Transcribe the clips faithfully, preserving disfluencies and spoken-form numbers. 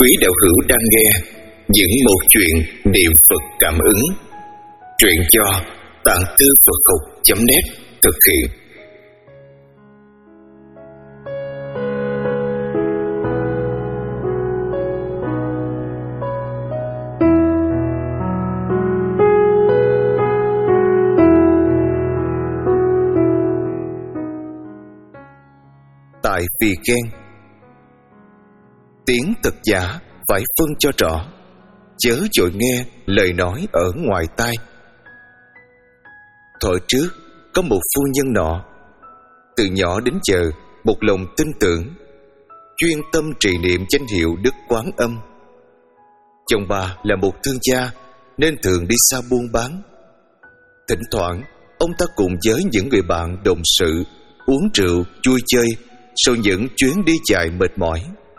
quý đạo hữu đang nghe những một chuyện niệm Phật cảm ứng. Truyện do Tạng Thư Phật Học chấm net thực hiện. Tại vì ghen, tiếng thật giả phải phân cho rõ, chớ vội nghe lời nói ở ngoài tai. Thuở trước có một phu nhân nọ, từ nhỏ đến giờ một lòng tin tưởng, chuyên tâm trì niệm danh hiệu Đức Quán Âm. Chồng bà là một thương gia nên thường đi xa buôn bán. Thỉnh thoảng ông ta cùng với những người bạn đồng sự uống rượu vui chơi sau những chuyến đi dài mệt mỏi.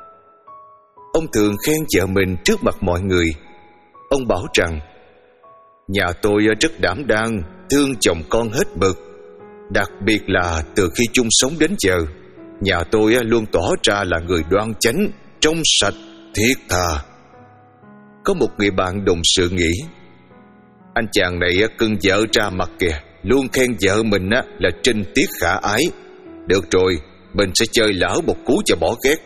Ông thường khen vợ mình trước mặt mọi người. Ông bảo rằng: nhà tôi rất đảm đang, thương chồng con hết mực. Đặc biệt là từ khi chung sống đến giờ, nhà tôi luôn tỏ ra là người đoan chánh, trong sạch, thiết tha. Có một người bạn đồng sự nghĩ: anh chàng này cưng vợ ra mặt kìa, luôn khen vợ mình là trinh tiết khả ái. Được rồi, mình sẽ chơi lỡ một cú cho bỏ ghét.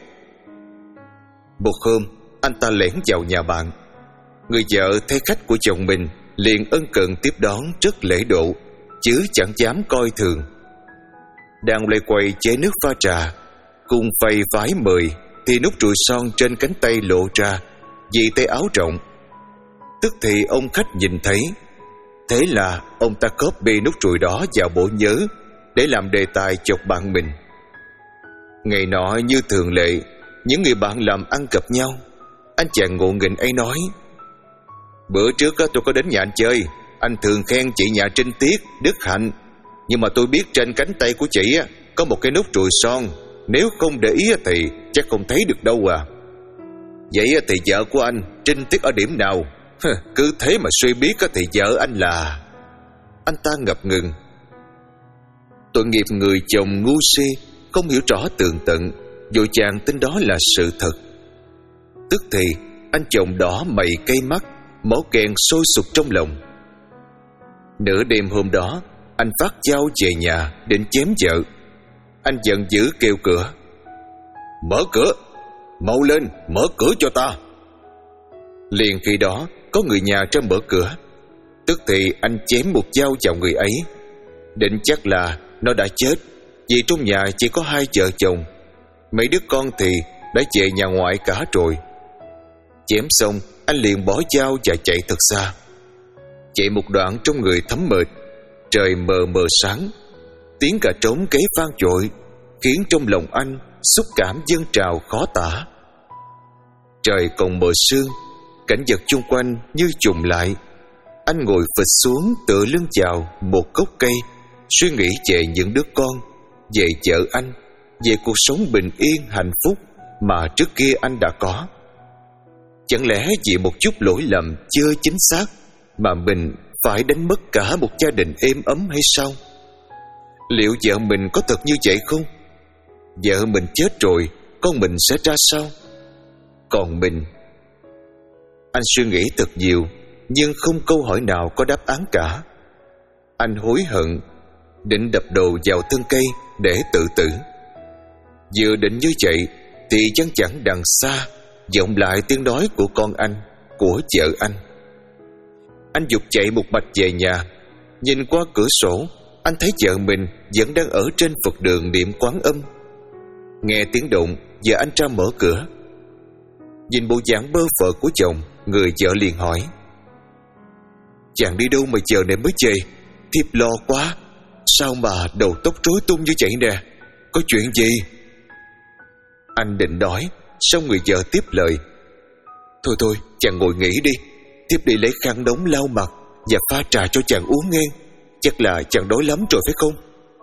Một hôm, anh ta lẻn vào nhà bạn. Người vợ thấy khách của chồng mình liền ân cần tiếp đón rất lễ độ, chứ chẳng dám coi thường. Đang loay quay chế nước pha trà, cùng phay vái mời, thì nút ruồi son trên cánh tay lộ ra vì tay áo rộng. Tức thì ông khách nhìn thấy. Thế là ông ta copy nút ruồi đó vào bộ nhớ để làm đề tài chọc bạn mình. Ngày nọ như thường lệ, những người bạn làm ăn gặp nhau. Anh chàng ngộ nghĩnh ấy nói: bữa trước tôi có đến nhà anh chơi, anh thường khen chị nhà trinh tiết, đức hạnh. Nhưng mà tôi biết trên cánh tay của chị có một cái nút ruồi son, nếu không để ý thì chắc không thấy được đâu à. Vậy thì vợ của anh trinh tiết ở điểm nào? Cứ thế mà suy biết thì vợ anh là... Anh ta ngập ngừng. Tội nghiệp người chồng ngu si, không hiểu rõ tường tận, vội chàng tin đó là sự thật. Tức thì anh chồng đỏ mày cay mắt, máu kèn sôi sục trong lòng. Nửa đêm hôm đó, anh phát dao về nhà định chém vợ. Anh giận dữ kêu cửa: mở cửa, mau lên, mở cửa cho ta. Liền khi đó có người nhà ra mở cửa. Tức thì anh chém một dao vào người ấy, định chắc là nó đã chết, vì trong nhà chỉ có hai vợ chồng. Mấy đứa con thì đã về nhà ngoại cả rồi. Chém xong, anh liền bỏ dao và chạy thật xa. Chạy một đoạn trong người thấm mệt, trời mờ mờ sáng, tiếng gà trống gáy vang dội, khiến trong lòng anh xúc cảm dâng trào khó tả. Trời còn mờ sương, cảnh vật chung quanh như trùng lại. Anh ngồi phịch xuống tựa lưng vào một gốc cây, suy nghĩ về những đứa con, về vợ anh, về cuộc sống bình yên hạnh phúc mà trước kia anh đã có. Chẳng lẽ vì một chút lỗi lầm chưa chính xác mà mình phải đánh mất cả một gia đình êm ấm hay sao? Liệu vợ mình có thật như vậy không? Vợ mình chết rồi, con mình sẽ ra sao? Còn mình... Anh suy nghĩ thật nhiều, nhưng không câu hỏi nào có đáp án cả. Anh hối hận, định đập đầu vào thân cây để tự tử. Vừa định như vậy thì chẳng chẳng đằng xa vọng lại tiếng nói của con anh, của vợ anh. Anh giục chạy một mạch về nhà. Nhìn qua cửa sổ, anh thấy vợ mình vẫn đang ở trên Phật đường niệm Quán Âm. Nghe tiếng động, vợ anh ra mở cửa. Nhìn bộ dạng bơ phờ của chồng, người vợ liền hỏi: chàng đi đâu mà giờ này mới về? Thiếp lo quá. Sao mà đầu tóc rối tung như vậy nè? Có chuyện gì? Anh định nói, xong người vợ tiếp lời: thôi thôi, chàng ngồi nghỉ đi, thiếp đi lấy khăn đóng lau mặt và pha trà cho chàng uống nghe. Chắc là chàng đói lắm rồi phải không?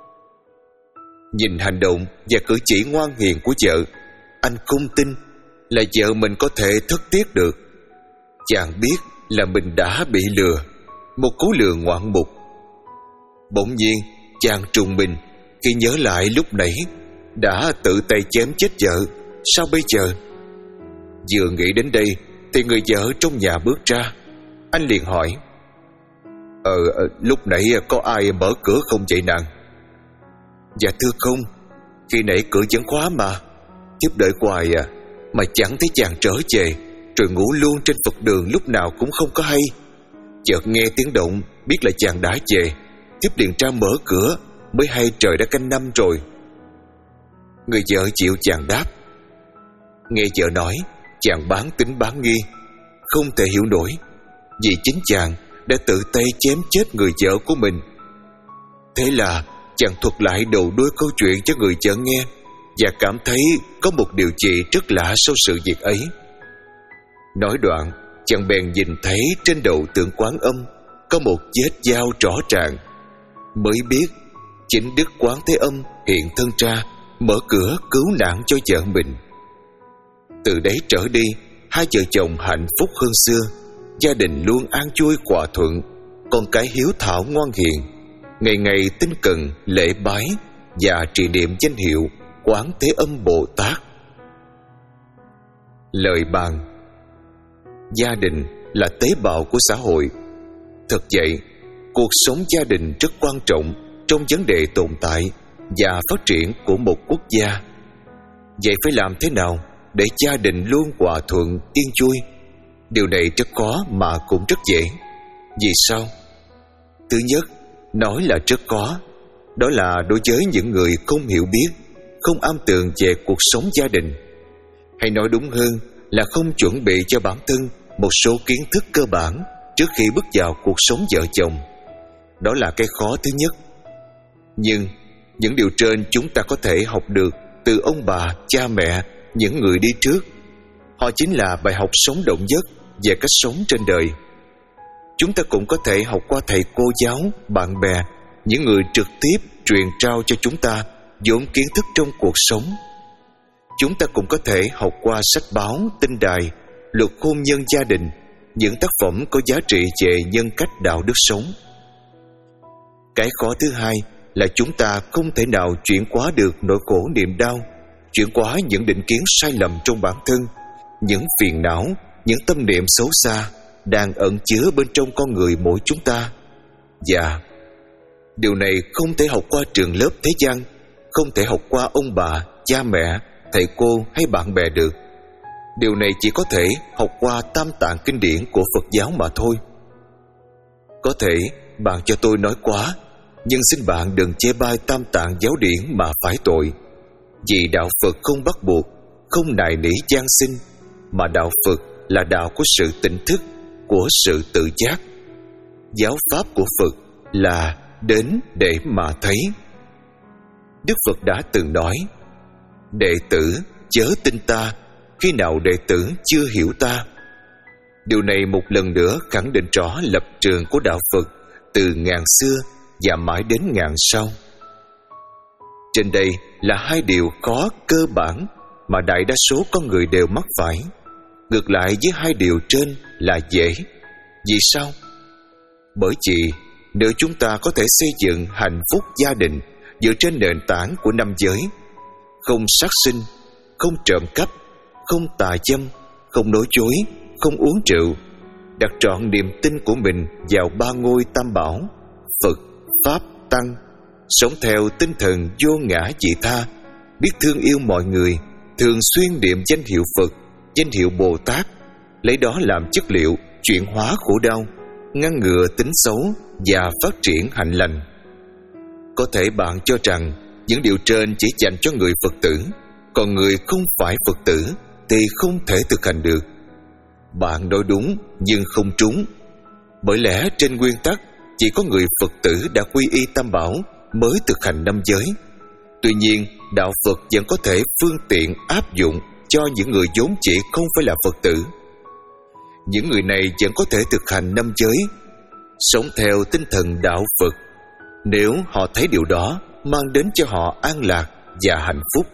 Nhìn hành động và cử chỉ ngoan hiền của vợ, anh không tin là vợ mình có thể thất tiếc được. Chàng biết là mình đã bị lừa, một cú lừa ngoạn mục. Bỗng nhiên chàng trùng mình khi nhớ lại lúc nãy đã tự tay chém chết vợ. Sao bây giờ? Vừa nghĩ đến đây thì người vợ trong nhà bước ra. Anh liền hỏi: Ờ, lúc nãy có ai mở cửa không vậy nàng? Dạ thưa không, khi nãy cửa vẫn khóa mà. Thiếp đợi hoài à, mà chẳng thấy chàng trở về, rồi ngủ luôn trên Phật đường lúc nào cũng không có hay. Chợt nghe tiếng động, biết là chàng đã về, thiếp liền ra mở cửa, mới hay trời đã canh năm rồi. Người vợ chịu chàng đáp. Nghe vợ nói, chàng bán tính bán nghi, không thể hiểu nổi, vì chính chàng đã tự tay chém chết người vợ của mình. Thế là chàng thuật lại đầu đuôi câu chuyện cho người vợ nghe, và cảm thấy có một điều gì rất lạ sau sự việc ấy. Nói đoạn, chàng bèn nhìn thấy trên đầu tượng Quán Âm có một vết dao rõ ràng, mới biết chính Đức Quán Thế Âm hiện thân ra, mở cửa cứu nạn cho vợ mình. Từ đấy trở đi, hai vợ chồng hạnh phúc hơn xưa, gia đình luôn an vui hòa thuận, con cái hiếu thảo ngoan hiền, ngày ngày tinh cần lễ bái và trì niệm danh hiệu Quán Thế Âm Bồ Tát. Lời bàn: gia đình là tế bào của xã hội. Thật vậy, cuộc sống gia đình rất quan trọng trong vấn đề tồn tại và phát triển của một quốc gia. Vậy phải làm thế nào để gia đình luôn hòa thuận yên vui? Điều này rất khó mà cũng rất dễ. Vì sao? Thứ nhất, nói là rất khó, đó là đối với những người không hiểu biết, không am tường về cuộc sống gia đình. Hay nói đúng hơn là không chuẩn bị cho bản thân một số kiến thức cơ bản trước khi bước vào cuộc sống vợ chồng. Đó là cái khó thứ nhất. Nhưng những điều trên chúng ta có thể học được từ ông bà, cha mẹ, những người đi trước. Họ chính là bài học sống động nhất về cách sống trên đời. Chúng ta cũng có thể học qua thầy cô giáo, bạn bè, những người trực tiếp truyền trao cho chúng ta vốn kiến thức trong cuộc sống. Chúng ta cũng có thể học qua sách báo, tin đài, luật hôn nhân gia đình, những tác phẩm có giá trị về nhân cách đạo đức sống. Cái khó thứ hai là chúng ta không thể nào chuyển hóa được nỗi khổ niềm đau, chuyển hóa những định kiến sai lầm trong bản thân, những phiền não, những tâm niệm xấu xa đang ẩn chứa bên trong con người mỗi chúng ta. Và điều này không thể học qua trường lớp thế gian, không thể học qua ông bà, cha mẹ, thầy cô hay bạn bè được. Điều này chỉ có thể học qua tam tạng kinh điển của Phật giáo mà thôi. Có thể bạn cho tôi nói quá, nhưng xin bạn đừng chê bai tam tạng giáo điển mà phải tội. Vì đạo Phật không bắt buộc, không nài nỉ gian sinh, mà đạo Phật là đạo của sự tỉnh thức, của sự tự giác. Giáo pháp của Phật là đến để mà thấy. Đức Phật đã từng nói: đệ tử chớ tin ta khi nào đệ tử chưa hiểu ta. Điều này một lần nữa khẳng định rõ lập trường của đạo Phật từ ngàn xưa và mãi đến ngàn sau. Trên đây là hai điều khó cơ bản mà đại đa số con người đều mắc phải. Ngược lại với hai điều trên là dễ. Vì sao? Bởi vì nếu chúng ta có thể xây dựng hạnh phúc gia đình dựa trên nền tảng của năm giới: không sát sinh, không trộm cắp, không tà dâm, không nói dối, không uống rượu, đặt trọn niềm tin của mình vào ba ngôi tam bảo Phật, Pháp, Tăng, sống theo tinh thần vô ngã vị tha, biết thương yêu mọi người, thường xuyên niệm danh hiệu Phật, danh hiệu Bồ Tát, lấy đó làm chất liệu chuyển hóa khổ đau, ngăn ngừa tính xấu và phát triển hạnh lành. Có thể bạn cho rằng những điều trên chỉ dành cho người Phật tử, còn người không phải Phật tử thì không thể thực hành được. Bạn nói đúng nhưng không trúng. Bởi lẽ trên nguyên tắc chỉ có người Phật tử đã quy y tam bảo mới thực hành năm giới. Tuy nhiên, đạo Phật vẫn có thể phương tiện áp dụng cho những người vốn chỉ không phải là Phật tử. Những người này vẫn có thể thực hành năm giới, sống theo tinh thần đạo Phật, nếu họ thấy điều đó mang đến cho họ an lạc và hạnh phúc.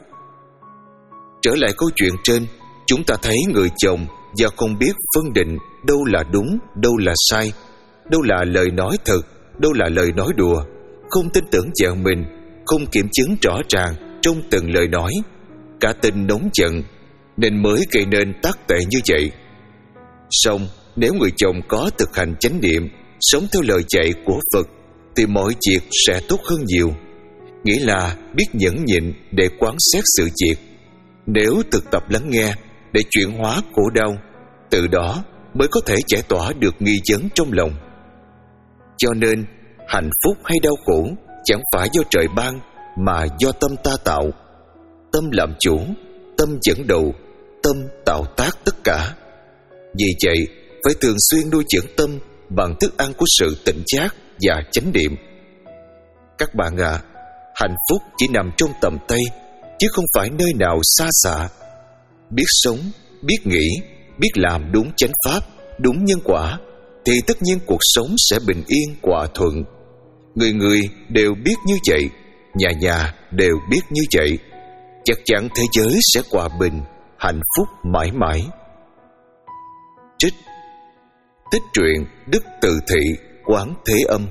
Trở lại câu chuyện trên, chúng ta thấy người chồng do không biết phân định đâu là đúng, đâu là sai, đâu là lời nói thật, đâu là lời nói đùa, không tin tưởng vợ mình, không kiểm chứng rõ ràng trong từng lời nói, cả tình nóng giận, nên mới gây nên tác tệ như vậy. Song nếu người chồng có thực hành chánh niệm, sống theo lời dạy của Phật, thì mọi việc sẽ tốt hơn nhiều. Nghĩa là biết nhẫn nhịn để quán xét sự việc. Nếu thực tập lắng nghe để chuyển hóa khổ đau, từ đó mới có thể giải tỏa được nghi vấn trong lòng. Cho nên hạnh phúc hay đau khổ chẳng phải do trời ban, mà do tâm ta tạo. Tâm làm chủ, tâm dẫn đầu, tâm tạo tác tất cả. Vì vậy phải thường xuyên nuôi dưỡng tâm bằng thức ăn của sự tỉnh giác và chánh niệm. Các bạn ạ, à, hạnh phúc chỉ nằm trong tầm tay, chứ không phải nơi nào xa xạ. Biết sống, biết nghĩ, biết làm đúng chánh pháp, đúng nhân quả, thì tất nhiên cuộc sống sẽ bình yên hòa thuận. Người người đều biết như vậy, nhà nhà đều biết như vậy, chắc chắn thế giới sẽ hòa bình, hạnh phúc mãi mãi. Trích Tích truyện Đức Từ Thị Quán Thế Âm.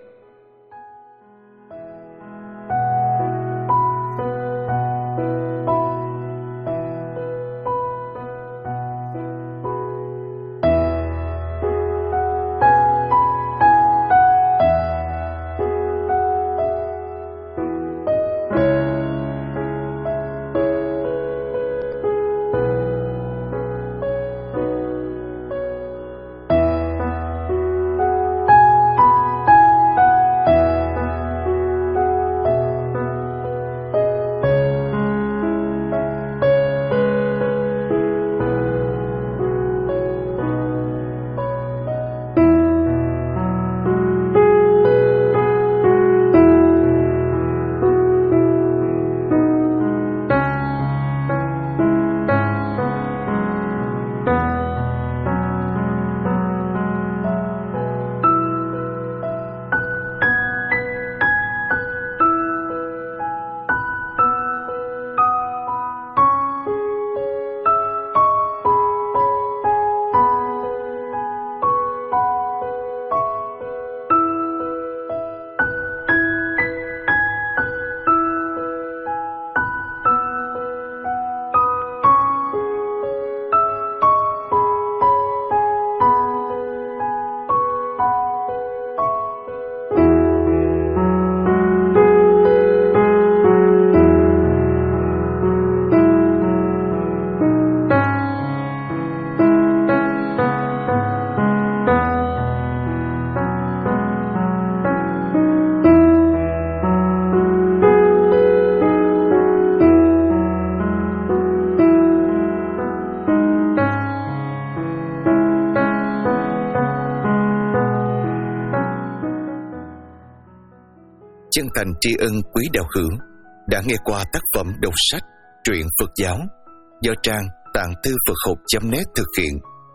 Chân thành tri ân quý đạo hữu đã nghe qua tác phẩm đọc sách Truyện Phật giáo do trang tạng thư Phật học chấm net thực hiện.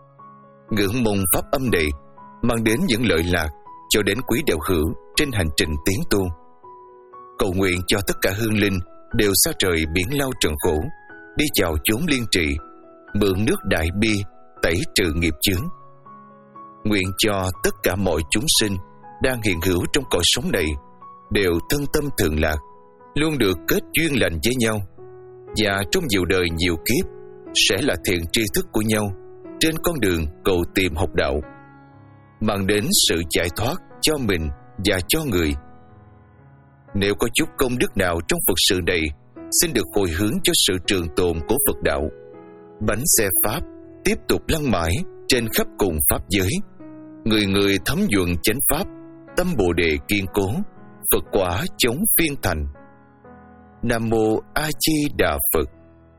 Ngưỡng mong pháp âm này mang đến những lợi lạc cho đến quý đạo hữu trên hành trình tiến tu. Cầu nguyện cho tất cả hương linh đều xa trời biển lao trần khổ, đi vào chốn liên trì, mượn nước đại bi tẩy trừ nghiệp chướng. Nguyện cho tất cả mọi chúng sinh đang hiện hữu trong cõi sống này đều thân tâm thường lạc, luôn được kết duyên lành với nhau, và trong nhiều đời nhiều kiếp sẽ là thiện tri thức của nhau trên con đường cầu tìm học đạo, mang đến sự giải thoát cho mình và cho người. Nếu có chút công đức nào trong Phật sự này, xin được hồi hướng cho sự trường tồn của Phật đạo. Bánh xe Pháp tiếp tục lăn mãi trên khắp cùng Pháp giới, người người thấm nhuận chánh Pháp, tâm Bồ Đề kiên cố, Phật quả chống phiên thành. Nam Mô A Di Đà Phật.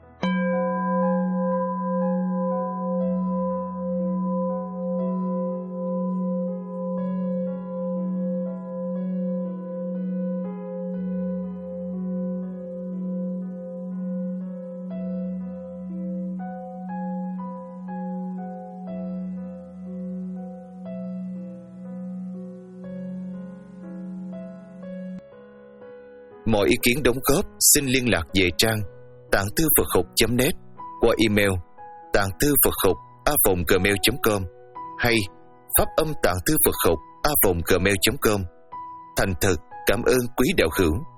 Mọi ý kiến đóng góp xin liên lạc về trang tạng thư Phật học chấm net qua email tạng thư Phật học a vòng gmail chấm com hay pháp âm tạng thư Phật học a vòng gmail chấm com. Thành thật cảm ơn quý đạo hữu.